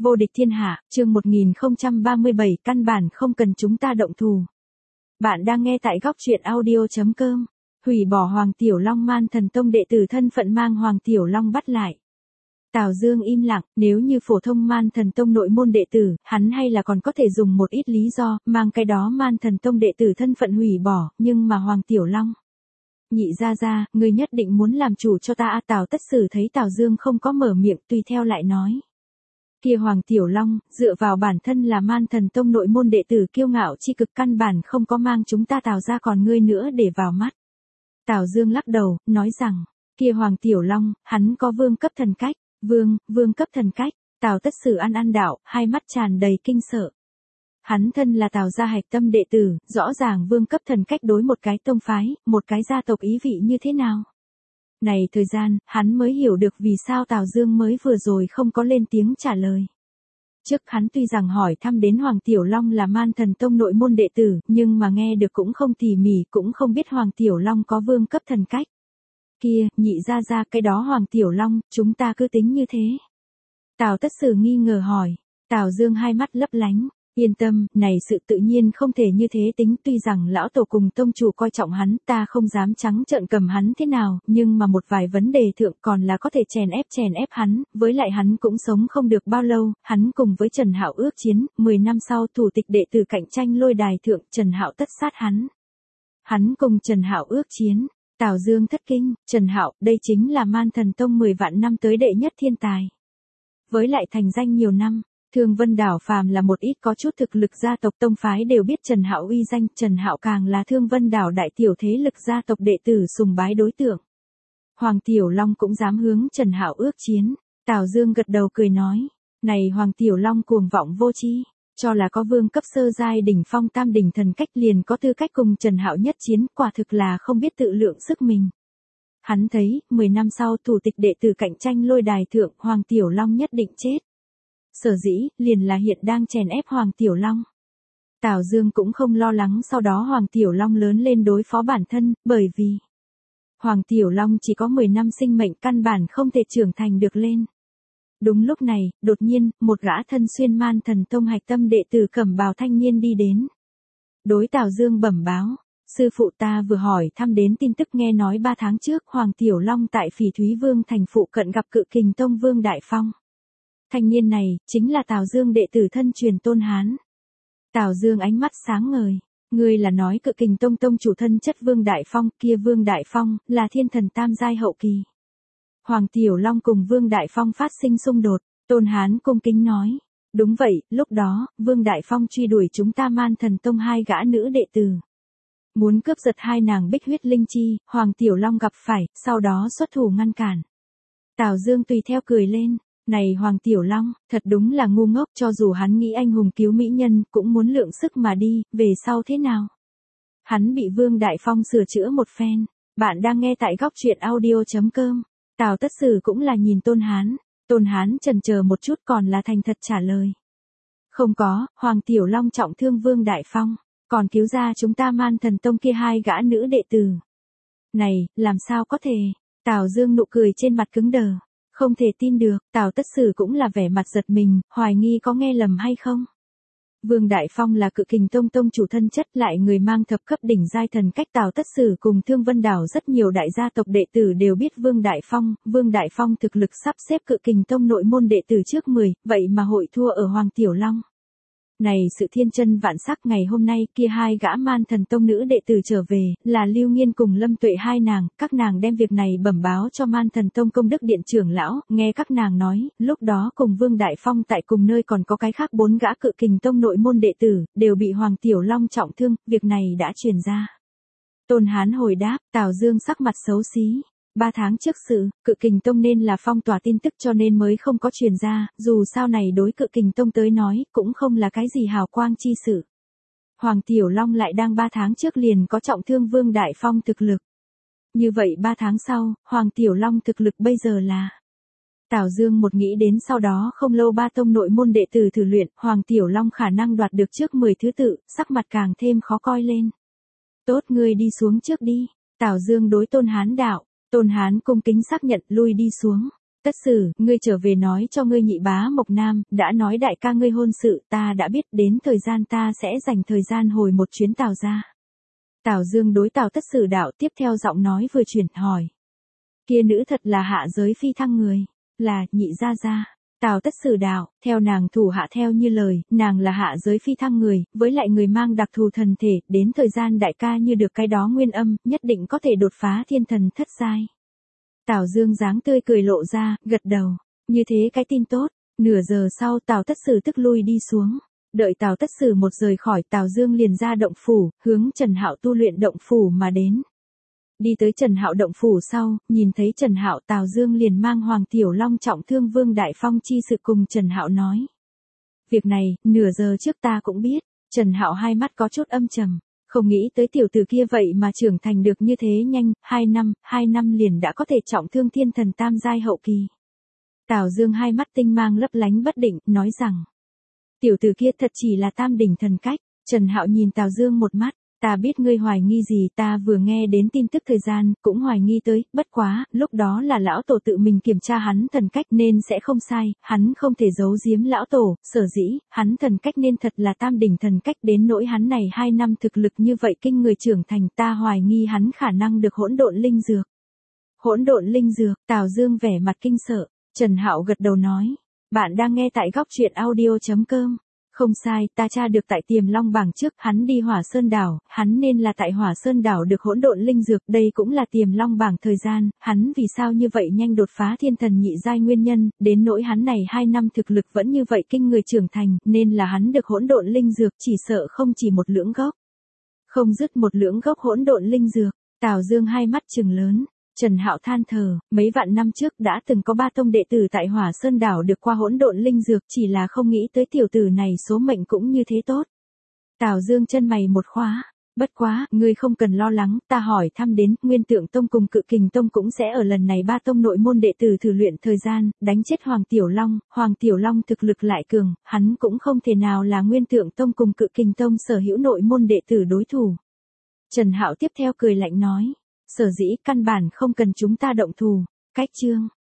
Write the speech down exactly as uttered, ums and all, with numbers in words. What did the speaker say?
Vô địch thiên hạ, chương một nghìn không trăm ba mươi bảy, căn bản không cần chúng ta động thủ. Bạn đang nghe tại góc truyện audio chấm com. Hủy bỏ Hoàng Tiểu Long, Man Thần Tông đệ tử thân phận mang Hoàng Tiểu Long bắt lại. Tào Dương im lặng, nếu như phổ thông Man Thần Tông nội môn đệ tử, hắn hay là còn có thể dùng một ít lý do, mang cái đó Man Thần Tông đệ tử thân phận hủy bỏ, nhưng mà Hoàng Tiểu Long. Nhị ra ra, ngươi nhất định muốn làm chủ cho ta à? Tào Tất Sử thấy Tào Dương không có mở miệng, tùy theo lại nói. Kia Hoàng Tiểu Long, dựa vào bản thân là Man Thần Tông nội môn đệ tử kiêu ngạo chi cực, căn bản không có mang chúng ta Tào ra còn ngươi nữa để vào mắt. Tào Dương lắc đầu, nói rằng, kia Hoàng Tiểu Long, hắn có vương cấp thần cách. Vương, vương cấp thần cách. Tào Tất Sử ăn ăn đạo, hai mắt tràn đầy kinh sợ. Hắn thân là Tào gia hạch tâm đệ tử, rõ ràng vương cấp thần cách đối một cái tông phái, một cái gia tộc ý vị như thế nào. Này thời gian, hắn mới hiểu được vì sao Tào Dương mới vừa rồi không có lên tiếng trả lời. Trước hắn tuy rằng hỏi thăm đến Hoàng Tiểu Long là Man Thần Tông nội môn đệ tử, nhưng mà nghe được cũng không tỉ mỉ, cũng không biết Hoàng Tiểu Long có vương cấp thần cách. Kia, nhị ra ra, cái đó Hoàng Tiểu Long, chúng ta cứ tính như thế. Tào Tất Sử nghi ngờ hỏi. Tào Dương hai mắt lấp lánh. Yên tâm, này sự tự nhiên không thể như thế tính, tuy rằng lão tổ cùng tông chủ coi trọng hắn, ta không dám trắng trợn cầm hắn thế nào, nhưng mà một vài vấn đề thượng còn là có thể chèn ép chèn ép hắn, với lại hắn cũng sống không được bao lâu, hắn cùng với Trần Hạo ước chiến, mười năm sau thủ tịch đệ tử cạnh tranh lôi đài thượng, Trần Hạo tất sát hắn. Hắn cùng Trần Hạo ước chiến. Tào Dương thất kinh, Trần Hạo, đây chính là Man Thần Tông mười vạn năm tới đệ nhất thiên tài. Với lại thành danh nhiều năm. Thương Vân Đảo phàm là một ít có chút thực lực gia tộc tông phái đều biết Trần Hạo uy danh, Trần Hạo càng là Thương Vân Đảo đại tiểu thế lực gia tộc đệ tử sùng bái đối tượng. Hoàng Tiểu Long cũng dám hướng Trần Hạo ước chiến. Tào Dương gật đầu cười nói, này Hoàng Tiểu Long cuồng vọng vô tri, cho là có vương cấp sơ giai đỉnh phong tam đỉnh thần cách liền có tư cách cùng Trần Hạo nhất chiến, quả thực là không biết tự lượng sức mình. Hắn thấy, mười năm sau thủ tịch đệ tử cạnh tranh lôi đài thượng, Hoàng Tiểu Long nhất định chết. Sở dĩ, liền là hiện đang chèn ép Hoàng Tiểu Long. Tào Dương cũng không lo lắng sau đó Hoàng Tiểu Long lớn lên đối phó bản thân, bởi vì Hoàng Tiểu Long chỉ có mười năm sinh mệnh, căn bản không thể trưởng thành được lên. Đúng lúc này, đột nhiên, một gã thân xuyên Man Thần Tông hạch tâm đệ tử cẩm bào thanh niên đi đến. Đối Tào Dương bẩm báo, sư phụ ta vừa hỏi thăm đến tin tức, nghe nói ba tháng trước Hoàng Tiểu Long tại Phỉ Thúy Vương thành phụ cận gặp Cự Kình Tông Vương Đại Phong. Thanh niên này, chính là Tào Dương đệ tử thân truyền Tôn Hán. Tào Dương ánh mắt sáng ngời, ngươi là nói Cự Kình Tông tông chủ thân chất Vương Đại Phong, kia Vương Đại Phong, là thiên thần tam giai hậu kỳ. Hoàng Tiểu Long cùng Vương Đại Phong phát sinh xung đột, Tôn Hán cung kính nói, đúng vậy, lúc đó, Vương Đại Phong truy đuổi chúng ta Man Thần Tông hai gã nữ đệ tử. Muốn cướp giật hai nàng bích huyết linh chi, Hoàng Tiểu Long gặp phải, sau đó xuất thủ ngăn cản. Tào Dương tùy theo cười lên. Này Hoàng Tiểu Long, thật đúng là ngu ngốc, cho dù hắn nghĩ anh hùng cứu mỹ nhân, cũng muốn lượng sức mà đi, về sau thế nào? Hắn bị Vương Đại Phong sửa chữa một phen. Bạn đang nghe tại góc truyện audio chấm com. Tào Tất Sử cũng là nhìn Tôn Hán. Tôn Hán chần chờ một chút còn là thành thật trả lời. Không có, Hoàng Tiểu Long trọng thương Vương Đại Phong, còn cứu ra chúng ta Man Thần Tông kia hai gã nữ đệ tử. Này, làm sao có thể? Tào Dương nụ cười trên mặt cứng đờ. Không thể tin được, Tào Tất Sử cũng là vẻ mặt giật mình, hoài nghi có nghe lầm hay không. Vương Đại Phong là Cự Kình Tông tông chủ thân chất, lại người mang thập cấp đỉnh giai thần cách. Tào Tất Sử cùng Thương Vân Đảo rất nhiều đại gia tộc đệ tử đều biết Vương Đại Phong, Vương Đại Phong thực lực sắp xếp Cự Kình Tông nội môn đệ tử trước mười, vậy mà hội thua ở Hoàng Tiểu Long. Này sự thiên chân vạn sắc, ngày hôm nay kia hai gã Man Thần Tông nữ đệ tử trở về, là Lưu Nghiên cùng Lâm Tuệ hai nàng, các nàng đem việc này bẩm báo cho Man Thần Tông công đức điện trưởng lão, nghe các nàng nói, lúc đó cùng Vương Đại Phong tại cùng nơi còn có cái khác bốn gã Cự Kình Tông nội môn đệ tử, đều bị Hoàng Tiểu Long trọng thương, việc này đã truyền ra. Tôn Hán hồi đáp, Tào Dương sắc mặt xấu xí. Ba tháng trước sự, Cự Kình Tông nên là phong tỏa tin tức cho nên mới không có truyền ra, dù sao này đối Cự Kình Tông tới nói, cũng không là cái gì hào quang chi sự. Hoàng Tiểu Long lại đang ba tháng trước liền có trọng thương Vương Đại Phong thực lực. Như vậy ba tháng sau, Hoàng Tiểu Long thực lực bây giờ là... Tào Dương một nghĩ đến sau đó không lâu ba tông nội môn đệ tử thử luyện, Hoàng Tiểu Long khả năng đoạt được trước mười thứ tự, sắc mặt càng thêm khó coi lên. Tốt, ngươi đi xuống trước đi. Tào Dương đối Tôn Hán đạo. Tôn Hán cung kính xác nhận, lui đi xuống. Tất Sử, ngươi trở về nói cho ngươi nhị bá Mộc Nam, đã nói đại ca ngươi hôn sự, ta đã biết, đến thời gian ta sẽ dành thời gian hồi một chuyến Tào gia. Tào Dương đối Tào Tất Sử đạo, tiếp theo giọng nói vừa chuyển hỏi. Kia nữ thật là hạ giới phi thăng người, là nhị gia gia. Tào Tất Sử đạo, theo nàng thủ hạ theo như lời, nàng là hạ giới phi thăng người, với lại người mang đặc thù thần thể, đến thời gian đại ca như được cái đó nguyên âm, nhất định có thể đột phá thiên thần thất giai. Tào Dương dáng tươi cười lộ ra, gật đầu, như thế cái tin tốt. Nửa giờ sau Tào Tất Sử tức lui đi xuống, đợi Tào Tất Sử một rời khỏi, Tào Dương liền ra động phủ, hướng Trần Hạo tu luyện động phủ mà đến. Đi tới Trần Hạo động phủ sau, nhìn thấy Trần Hạo, Tào Dương liền mang Hoàng Tiểu Long trọng thương Vương Đại Phong chi sự cùng Trần Hạo nói. Việc này, nửa giờ trước ta cũng biết. Trần Hạo hai mắt có chút âm trầm, không nghĩ tới tiểu tử kia vậy mà trưởng thành được như thế nhanh, hai năm, hai năm liền đã có thể trọng thương thiên thần tam giai hậu kỳ. Tào Dương hai mắt tinh mang lấp lánh bất định, nói rằng, tiểu tử kia thật chỉ là tam đỉnh thần cách. Trần Hạo nhìn Tào Dương một mắt, ta biết ngươi hoài nghi gì, ta vừa nghe đến tin tức thời gian, cũng hoài nghi tới, bất quá, lúc đó là lão tổ tự mình kiểm tra hắn thần cách nên sẽ không sai, hắn không thể giấu giếm lão tổ, sở dĩ, hắn thần cách nên thật là tam đỉnh thần cách, đến nỗi hắn này hai năm thực lực như vậy kinh người trưởng thành, ta hoài nghi hắn khả năng được hỗn độn linh dược. Hỗn độn linh dược, Tào Dương vẻ mặt kinh sợ. Trần Hạo gật đầu nói, bạn đang nghe tại góc truyện audio chấm com. Không sai, ta tra được tại Tiềm Long bảng trước, hắn đi Hỏa Sơn đảo, hắn nên là tại Hỏa Sơn đảo được hỗn độn linh dược, đây cũng là Tiềm Long bảng thời gian, hắn vì sao như vậy nhanh đột phá thiên thần nhị giai nguyên nhân, đến nỗi hắn này hai năm thực lực vẫn như vậy kinh người trưởng thành, nên là hắn được hỗn độn linh dược, chỉ sợ không chỉ một lưỡng gốc. Không dứt một lưỡng gốc hỗn độn linh dược, Tào Dương hai mắt trừng lớn. Trần Hạo than thở, mấy vạn năm trước đã từng có ba tông đệ tử tại Hỏa Sơn đảo được qua hỗn độn linh dược, chỉ là không nghĩ tới tiểu tử này số mệnh cũng như thế tốt. Tào Dương chân mày một khóa, bất quá, ngươi không cần lo lắng, ta hỏi thăm đến, Nguyên Tượng Tông cùng Cự Kình Tông cũng sẽ ở lần này ba tông nội môn đệ tử thử luyện thời gian, đánh chết Hoàng Tiểu Long, Hoàng Tiểu Long thực lực lại cường, hắn cũng không thể nào là Nguyên Tượng Tông cùng Cự Kình Tông sở hữu nội môn đệ tử đối thủ. Trần Hạo tiếp theo cười lạnh nói. Sở dĩ căn bản không cần chúng ta động thủ. Cách chương